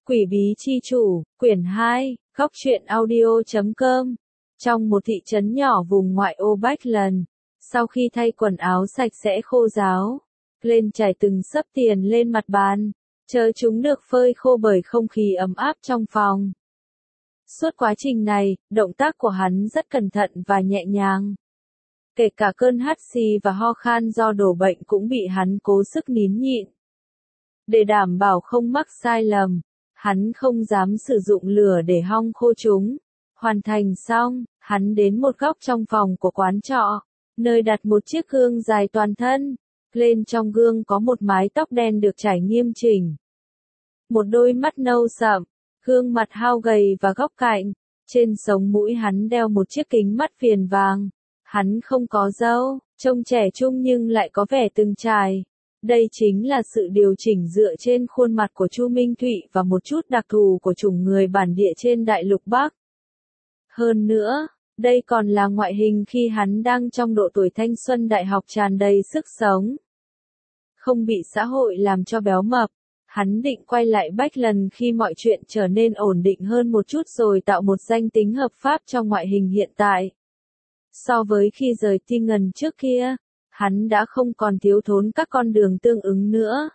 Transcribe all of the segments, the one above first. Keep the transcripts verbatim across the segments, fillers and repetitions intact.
Quỷ bí chi chủ, quyển hai, góc truyện audio chấm com. Trong một thị trấn nhỏ vùng ngoại ô Backlaund, sau khi thay quần áo sạch sẽ khô ráo, Glenn trải từng xấp tiền lên mặt bàn, chờ chúng được phơi khô bởi không khí ấm áp trong phòng. Suốt quá trình này, động tác của hắn rất cẩn thận và nhẹ nhàng. Kể cả cơn hắt xì và ho khan do đổ bệnh cũng bị hắn cố sức nín nhịn. Để đảm bảo không mắc sai lầm, hắn không dám sử dụng lửa để hong khô chúng. Hoàn thành xong, hắn đến một góc trong phòng của quán trọ, nơi đặt một chiếc gương dài toàn thân. Lên trong gương có một mái tóc đen được trải nghiêm chỉnh. Một đôi mắt nâu sậm, gương mặt hao gầy và góc cạnh. Trên sống mũi hắn đeo một chiếc kính mắt viền vàng. Hắn không có râu, trông trẻ trung nhưng lại có vẻ từng trải. Đây chính là sự điều chỉnh dựa trên khuôn mặt của Chu Minh Thụy và một chút đặc thù của chủng người bản địa trên đại lục Bắc. Hơn nữa, đây còn là ngoại hình khi hắn đang trong độ tuổi thanh xuân đại học tràn đầy sức sống. Không bị xã hội làm cho béo mập, hắn định quay lại Backlaund khi mọi chuyện trở nên ổn định hơn một chút rồi tạo một danh tính hợp pháp cho ngoại hình hiện tại. So với khi rời Tingen trước kia, hắn đã không còn thiếu thốn các con đường tương ứng nữa.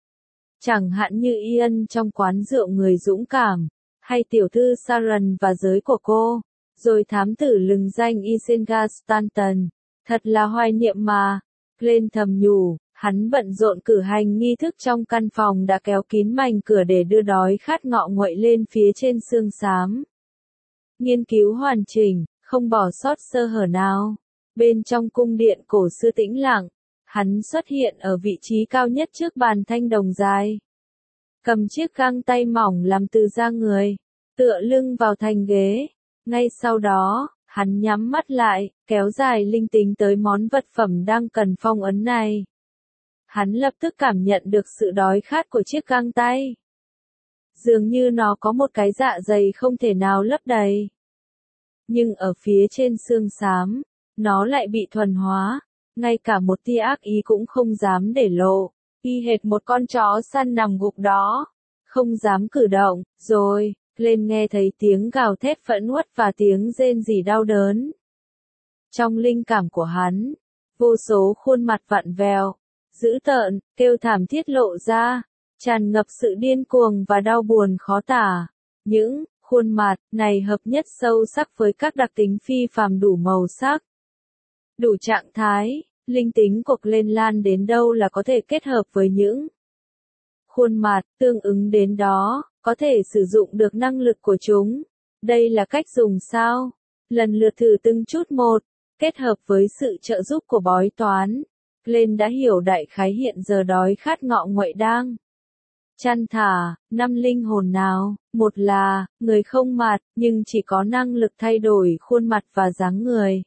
Chẳng hạn như Ian trong quán rượu người dũng cảm, hay tiểu thư Sharon và giới của cô, rồi thám tử lừng danh Isenga Stanton. Thật là hoài niệm mà, Glenn thầm nhủ, hắn bận rộn cử hành nghi thức trong căn phòng đã kéo kín mảnh cửa để đưa đói khát ngọ nguậy lên phía trên xương xám. Nghiên cứu hoàn chỉnh, không bỏ sót sơ hở nào. Bên trong cung điện cổ xưa tĩnh lặng, hắn xuất hiện ở vị trí cao nhất trước bàn thanh đồng dài. Cầm chiếc găng tay mỏng làm từ da người, tựa lưng vào thành ghế. Ngay sau đó, hắn nhắm mắt lại, kéo dài linh tính tới món vật phẩm đang cần phong ấn này. Hắn lập tức cảm nhận được sự đói khát của chiếc găng tay. Dường như nó có một cái dạ dày không thể nào lấp đầy. Nhưng ở phía trên xương xám, nó lại bị thuần hóa, ngay cả một tia ác ý cũng không dám để lộ, y hệt một con chó săn nằm gục đó, không dám cử động. Rồi, Glenn nghe thấy tiếng gào thét phẫn uất và tiếng rên rỉ đau đớn. Trong linh cảm của hắn, vô số khuôn mặt vặn vẹo, dữ tợn, kêu thảm thiết lộ ra, tràn ngập sự điên cuồng và đau buồn khó tả. Những khuôn mặt này hợp nhất sâu sắc với các đặc tính phi phàm đủ màu sắc, đủ trạng thái. Linh tính của Glenn lan đến đâu là có thể kết hợp với những khuôn mặt tương ứng đến đó, có thể sử dụng được năng lực của chúng. Đây là cách dùng sao? Lần lượt thử từng chút một, kết hợp với sự trợ giúp của bói toán, Glenn đã hiểu đại khái hiện giờ đói khát ngọ nguậy đang chăn thả. Năm linh hồn nào? Một là người không mặt, nhưng chỉ có năng lực thay đổi khuôn mặt và dáng người.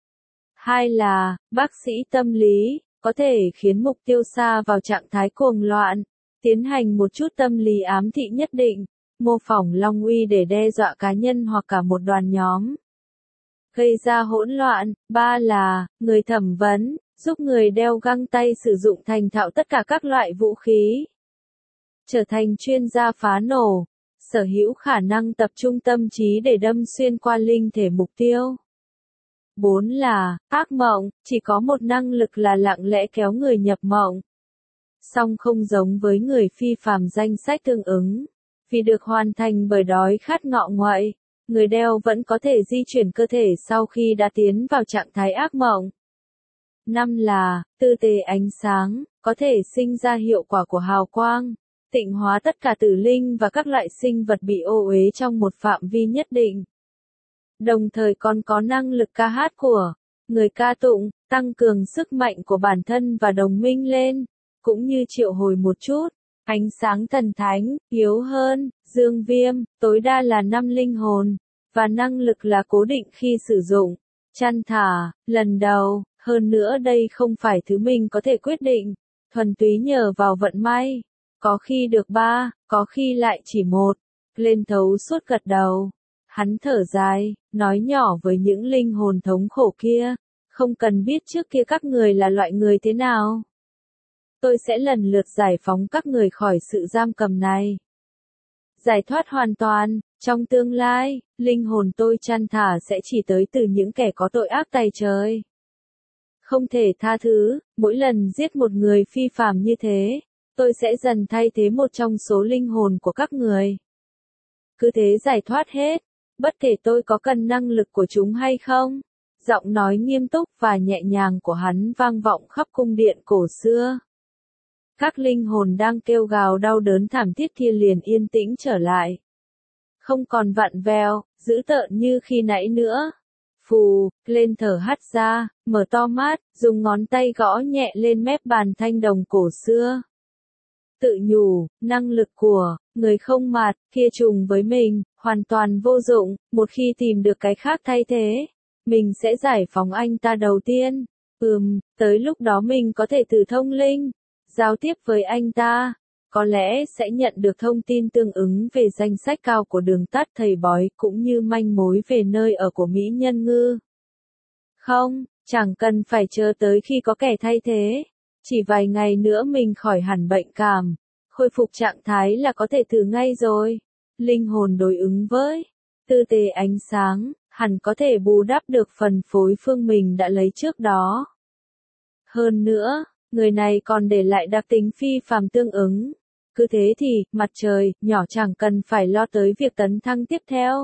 Hai là bác sĩ tâm lý, có thể khiến mục tiêu sa vào trạng thái cuồng loạn, tiến hành một chút tâm lý ám thị nhất định, mô phỏng long uy để đe dọa cá nhân hoặc cả một đoàn nhóm, gây ra hỗn loạn. Ba là người thẩm vấn, giúp người đeo găng tay sử dụng thành thạo tất cả các loại vũ khí, trở thành chuyên gia phá nổ, sở hữu khả năng tập trung tâm trí để đâm xuyên qua linh thể mục tiêu. Bốn là ác mộng, chỉ có một năng lực là lặng lẽ kéo người nhập mộng. Song không giống với người phi phàm danh sách tương ứng, vì được hoàn thành bởi đói khát ngọ nguậy, người đeo vẫn có thể di chuyển cơ thể sau khi đã tiến vào trạng thái ác mộng. Năm là tư tế ánh sáng, có thể sinh ra hiệu quả của hào quang, tịnh hóa tất cả tử linh và các loại sinh vật bị ô uế trong một phạm vi nhất định. Đồng thời còn có năng lực ca hát của người ca tụng, tăng cường sức mạnh của bản thân và đồng minh lên, cũng như triệu hồi một chút ánh sáng thần thánh. Yếu hơn, dương viêm, tối đa là năm linh hồn, và năng lực là cố định khi sử dụng chăn thả lần đầu. Hơn nữa đây không phải thứ mình có thể quyết định, thuần túy nhờ vào vận may, có khi được ba, có khi lại chỉ một. Lên thấu suốt gật đầu. Hắn thở dài, nói nhỏ với những linh hồn thống khổ kia, không cần biết trước kia các người là loại người thế nào. Tôi sẽ lần lượt giải phóng các người khỏi sự giam cầm này. giải thoát hoàn toàn. Trong tương lai, linh hồn tôi chăn thả sẽ chỉ tới từ những kẻ có tội ác tày trời. Không thể tha thứ, mỗi lần giết một người phi phàm như thế, tôi sẽ dần thay thế một trong số linh hồn của các người. Cứ thế giải thoát hết, bất kể tôi có cần năng lực của chúng hay không. Giọng nói nghiêm túc và nhẹ nhàng của hắn vang vọng khắp cung điện cổ xưa. Các linh hồn đang kêu gào đau đớn thảm thiết kia liền yên tĩnh trở lại. Không còn vặn vẹo, dữ tợn như khi nãy nữa. Phù, lên thở hắt ra, mở to mắt, dùng ngón tay gõ nhẹ lên mép bàn thanh đồng cổ xưa. Tự nhủ, năng lực của người không mạt kia trùng với mình, hoàn toàn vô dụng, một khi tìm được cái khác thay thế, mình sẽ giải phóng anh ta đầu tiên. Ừm, tới lúc đó mình có thể từ thông linh, giao tiếp với anh ta, có lẽ sẽ nhận được thông tin tương ứng về danh sách cao của đường tắt thầy bói cũng như manh mối về nơi ở của Mỹ Nhân Ngư. Không, chẳng cần phải chờ tới khi có kẻ thay thế. Chỉ vài ngày nữa mình khỏi hẳn bệnh cảm, khôi phục trạng thái là có thể thử ngay rồi. Linh hồn đối ứng với tư tế ánh sáng, hẳn có thể bù đắp được phần phối phương mình đã lấy trước đó. Hơn nữa, người này còn để lại đặc tính phi phàm tương ứng. Cứ thế thì, mặt trời, nhỏ chẳng cần phải lo tới việc tấn thăng tiếp theo.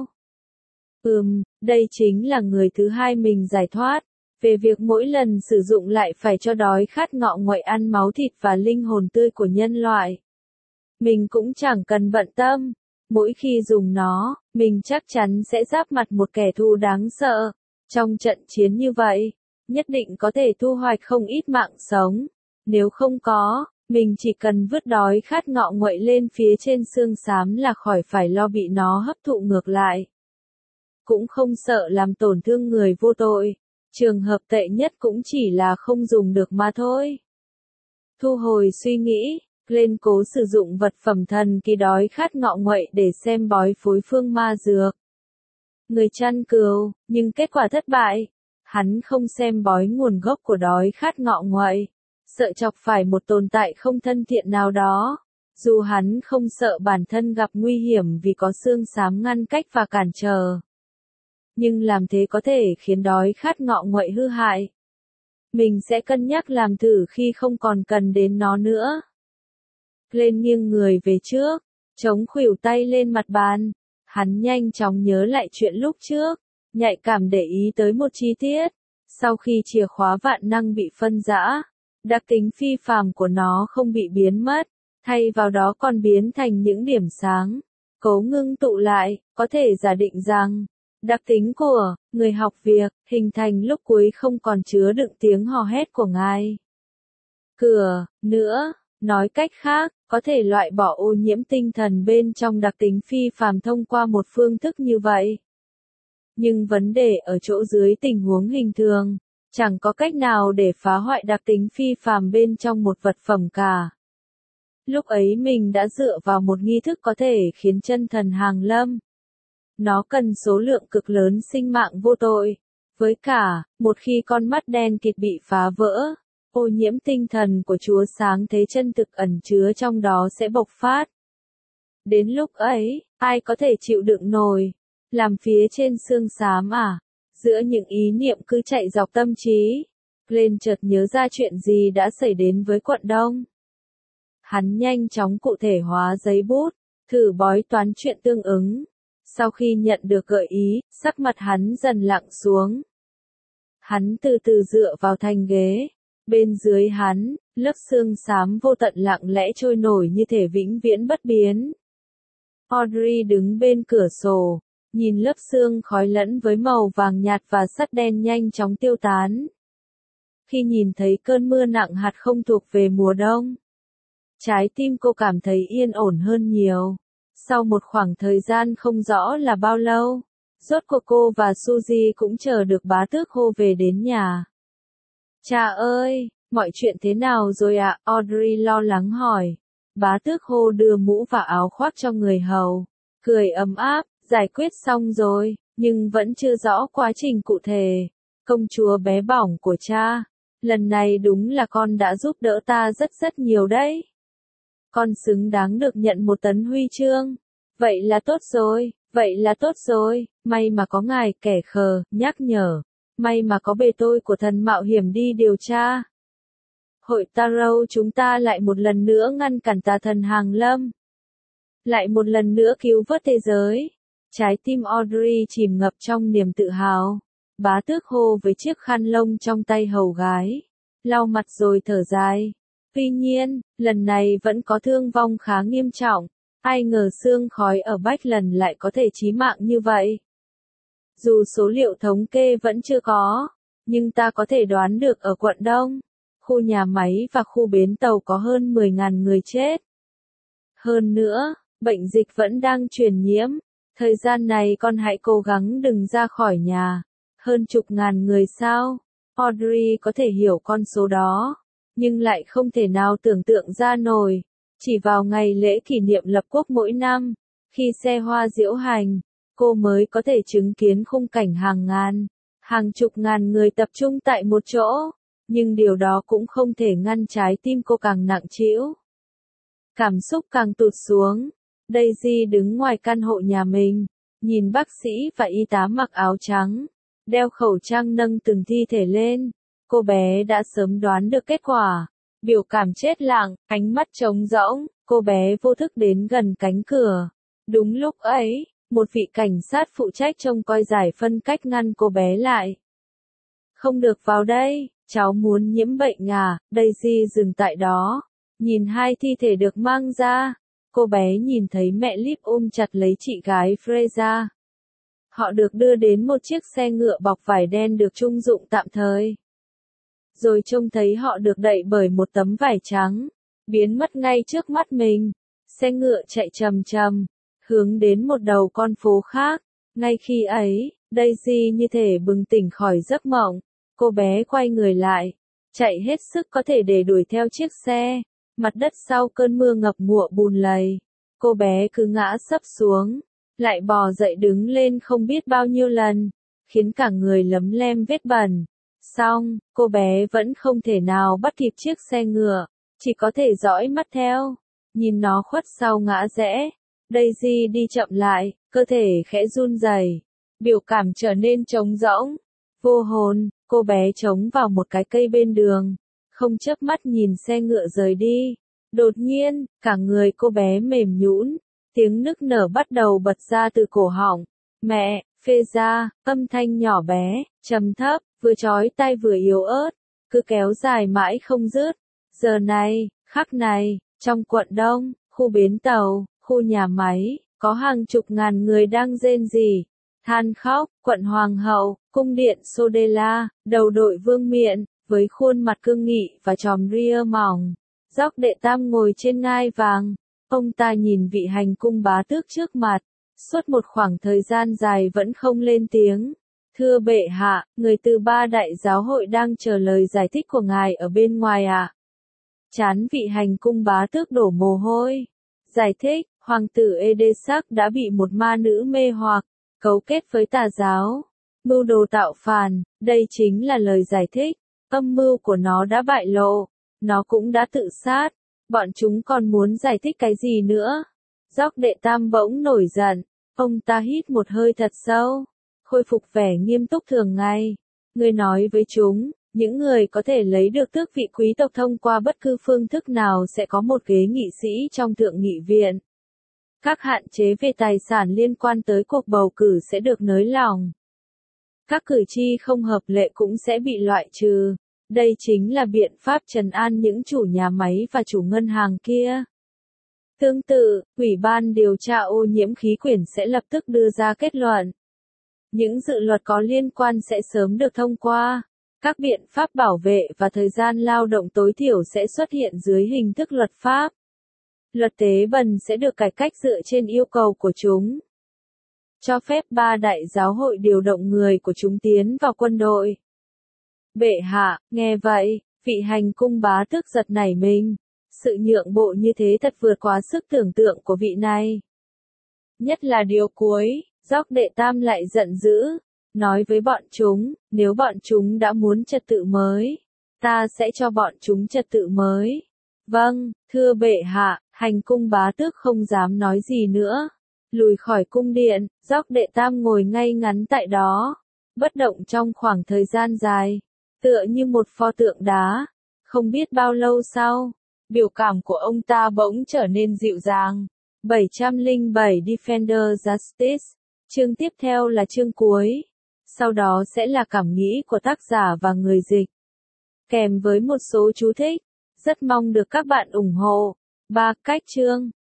Ừm, đây chính là người thứ hai mình giải thoát. Về việc mỗi lần sử dụng lại phải cho đói khát ngọ nguậy ăn máu thịt và linh hồn tươi của nhân loại. Mình cũng chẳng cần bận tâm. Mỗi khi dùng nó, mình chắc chắn sẽ giáp mặt một kẻ thù đáng sợ. Trong trận chiến như vậy, nhất định có thể thu hoạch không ít mạng sống. Nếu không có, mình chỉ cần vứt đói khát ngọ nguậy lên phía trên xương xám là khỏi phải lo bị nó hấp thụ ngược lại. Cũng không sợ làm tổn thương người vô tội. Trường hợp tệ nhất cũng chỉ là không dùng được mà thôi. Thu hồi suy nghĩ, Glenn cố sử dụng vật phẩm thần kỳ đói khát ngọ nguậy để xem bói phối phương ma dược. Người chăn cừu, nhưng kết quả thất bại. Hắn không xem bói nguồn gốc của đói khát ngọ nguậy, sợ chọc phải một tồn tại không thân thiện nào đó. Dù hắn không sợ bản thân gặp nguy hiểm vì có xương xám ngăn cách và cản trở. Nhưng làm thế có thể khiến đói khát ngọ nguậy hư hại. Mình sẽ cân nhắc làm thử khi không còn cần đến nó nữa. Lên nghiêng người về trước, chống khuỷu tay lên mặt bàn. Hắn nhanh chóng nhớ lại chuyện lúc trước, nhạy cảm để ý tới một chi tiết. Sau khi chìa khóa vạn năng bị phân rã, đặc tính phi phàm của nó không bị biến mất, thay vào đó còn biến thành những điểm sáng. Cố ngưng tụ lại, có thể giả định rằng, đặc tính của người học việc hình thành lúc cuối không còn chứa đựng tiếng hò hét của ngài. Cửa, nữa, nói cách khác, có thể loại bỏ ô nhiễm tinh thần bên trong đặc tính phi phàm thông qua một phương thức như vậy. Nhưng vấn đề ở chỗ dưới tình huống hình thường, chẳng có cách nào để phá hoại đặc tính phi phàm bên trong một vật phẩm cả. Lúc ấy mình đã dựa vào một nghi thức có thể khiến chân thần hàng lâm. Nó cần số lượng cực lớn sinh mạng vô tội. Với cả, một khi con mắt đen kịt bị phá vỡ, ô nhiễm tinh thần của Chúa Sáng thế chân thực ẩn chứa trong đó sẽ bộc phát. Đến lúc ấy, ai có thể chịu đựng nổi? Làm phía trên xương xám à? Giữa những ý niệm cứ chạy dọc tâm trí, Glenn chợt nhớ ra chuyện gì đã xảy đến với quận Đông. Hắn nhanh chóng cụ thể hóa giấy bút, thử bói toán chuyện tương ứng. Sau khi nhận được gợi ý, sắc mặt hắn dần lặng xuống. Hắn từ từ dựa vào thành ghế. Bên dưới hắn, lớp xương xám vô tận lặng lẽ trôi nổi như thể vĩnh viễn bất biến. Audrey đứng bên cửa sổ, nhìn lớp xương khói lẫn với màu vàng nhạt và sắt đen nhanh chóng tiêu tán. Khi nhìn thấy cơn mưa nặng hạt không thuộc về mùa đông, trái tim cô cảm thấy yên ổn hơn nhiều. Sau một khoảng thời gian không rõ là bao lâu, rốt cuộc cô và Suzy cũng chờ được bá tước Hô về đến nhà. Cha ơi, mọi chuyện thế nào rồi ạ? Audrey lo lắng hỏi. Bá tước Hô đưa mũ và áo khoác cho người hầu, cười ấm áp, giải quyết xong rồi, nhưng vẫn chưa rõ quá trình cụ thể. Công chúa bé bỏng của cha, lần này đúng là con đã giúp đỡ ta rất rất nhiều đấy. Con xứng đáng được nhận một tấn huy chương. Vậy là tốt rồi, vậy là tốt rồi, may mà có ngài kẻ khờ, nhắc nhở. May mà có bề tôi của thần mạo hiểm đi điều tra. Hội Tarot chúng ta lại một lần nữa ngăn cản tà thần hàng lâm. Lại một lần nữa cứu vớt thế giới. Trái tim Audrey chìm ngập trong niềm tự hào. Bá tước hô với chiếc khăn lông trong tay hầu gái. Lau mặt rồi thở dài. Tuy nhiên, lần này vẫn có thương vong khá nghiêm trọng. Ai ngờ sương khói ở Bachland lại có thể chí mạng như vậy. Dù số liệu thống kê vẫn chưa có, nhưng ta có thể đoán được ở quận Đông, khu nhà máy và khu bến tàu có hơn mười nghìn người chết. Hơn nữa, bệnh dịch vẫn đang truyền nhiễm. Thời gian này con hãy cố gắng đừng ra khỏi nhà. Hơn chục ngàn người sao? Audrey có thể hiểu con số đó, nhưng lại không thể nào tưởng tượng ra nổi. Chỉ vào ngày lễ kỷ niệm lập quốc mỗi năm, khi xe hoa diễu hành, cô mới có thể chứng kiến khung cảnh hàng ngàn, hàng chục ngàn người tập trung tại một chỗ. Nhưng điều đó cũng không thể ngăn trái tim cô càng nặng trĩu. Cảm xúc càng tụt xuống. Daisy đứng ngoài căn hộ nhà mình, nhìn bác sĩ và y tá mặc áo trắng, đeo khẩu trang nâng từng thi thể lên. Cô bé đã sớm đoán được kết quả. Biểu cảm chết lặng, ánh mắt trống rỗng, cô bé vô thức đến gần cánh cửa. Đúng lúc ấy, một vị cảnh sát phụ trách trông coi giải phân cách ngăn cô bé lại. Không được vào đây, cháu muốn nhiễm bệnh à? Daisy dừng tại đó, nhìn hai thi thể được mang ra. Cô bé nhìn thấy mẹ Liv ôm chặt lấy chị gái Fraser. Họ được đưa đến một chiếc xe ngựa bọc vải đen được trưng dụng tạm thời. Rồi trông thấy họ được đậy bởi một tấm vải trắng, biến mất ngay trước mắt mình. Xe ngựa chạy chậm chậm, hướng đến một đầu con phố khác. Ngay khi ấy, Daisy như thể bừng tỉnh khỏi giấc mộng. Cô bé quay người lại, chạy hết sức có thể để đuổi theo chiếc xe. Mặt đất sau cơn mưa ngập ngụa bùn lầy. Cô bé cứ ngã sấp xuống, lại bò dậy đứng lên không biết bao nhiêu lần, khiến cả người lấm lem vết bẩn. Xong, cô bé vẫn không thể nào bắt kịp chiếc xe ngựa, chỉ có thể dõi mắt theo, nhìn nó khuất sau ngã rẽ. Daisy đi chậm lại, cơ thể khẽ run rẩy, biểu cảm trở nên trống rỗng, vô hồn. Cô bé chống vào một cái cây bên đường, không chớp mắt nhìn xe ngựa rời đi. Đột nhiên, cả người cô bé mềm nhũn, tiếng nức nở bắt đầu bật ra từ cổ họng. Mẹ, phê ra, âm thanh nhỏ bé, trầm thấp, vừa chói tai vừa yếu ớt, cứ kéo dài mãi không dứt. Giờ này, khắc này, trong quận Đông, khu bến tàu, khu nhà máy, có hàng chục ngàn người đang rên rỉ, than khóc. Quận Hoàng hậu, cung điện Sodela, đầu đội vương miện, với khuôn mặt cương nghị và chòm ria mỏng. Dóc đệ tam ngồi trên ngai vàng. Ông ta nhìn vị hành cung bá tước trước mặt, suốt một khoảng thời gian dài vẫn không lên tiếng. Thưa bệ hạ, người từ ba đại giáo hội đang chờ lời giải thích của ngài ở bên ngoài ạ. À? Chán vị hành cung bá tước đổ mồ hôi. Giải thích, hoàng tử Edesac đã bị một ma nữ mê hoặc, cấu kết với tà giáo, mưu đồ tạo phản. Đây chính là lời giải thích. Âm mưu của nó đã bại lộ. Nó cũng đã tự sát. Bọn chúng còn muốn giải thích cái gì nữa? Dóc đệ tam bỗng nổi giận. Ông ta hít một hơi thật sâu, khôi phục vẻ nghiêm túc thường ngày. Người nói với chúng, những người có thể lấy được tước vị quý tộc thông qua bất cứ phương thức nào sẽ có một ghế nghị sĩ trong thượng nghị viện. Các hạn chế về tài sản liên quan tới cuộc bầu cử sẽ được nới lỏng. Các cử tri không hợp lệ cũng sẽ bị loại trừ. Đây chính là biện pháp trấn an những chủ nhà máy và chủ ngân hàng kia. Tương tự, Ủy ban điều tra ô nhiễm khí quyển sẽ lập tức đưa ra kết luận. Những dự luật có liên quan sẽ sớm được thông qua. Các biện pháp bảo vệ và thời gian lao động tối thiểu sẽ xuất hiện dưới hình thức luật pháp. Luật tế bần sẽ được cải cách dựa trên yêu cầu của chúng. Cho phép ba đại giáo hội điều động người của chúng tiến vào quân đội. Bệ hạ, nghe vậy, vị hành cung bá tước giật nảy mình. Sự nhượng bộ như thế thật vượt quá sức tưởng tượng của vị này. Nhất là điều cuối, Dóc đệ tam lại giận dữ, nói với bọn chúng, nếu bọn chúng đã muốn trật tự mới, ta sẽ cho bọn chúng trật tự mới. Vâng, thưa bệ hạ, hành cung bá tước không dám nói gì nữa. Lùi khỏi cung điện, George đệ tam ngồi ngay ngắn tại đó, bất động trong khoảng thời gian dài, tựa như một pho tượng đá. Không biết bao lâu sau, biểu cảm của ông ta bỗng trở nên dịu dàng. bảy trăm lẻ bảy Defender Justice. Chương tiếp theo là chương cuối. Sau đó sẽ là cảm nghĩ của tác giả và người dịch, kèm với một số chú thích. Rất mong được các bạn ủng hộ. ba. Cách chương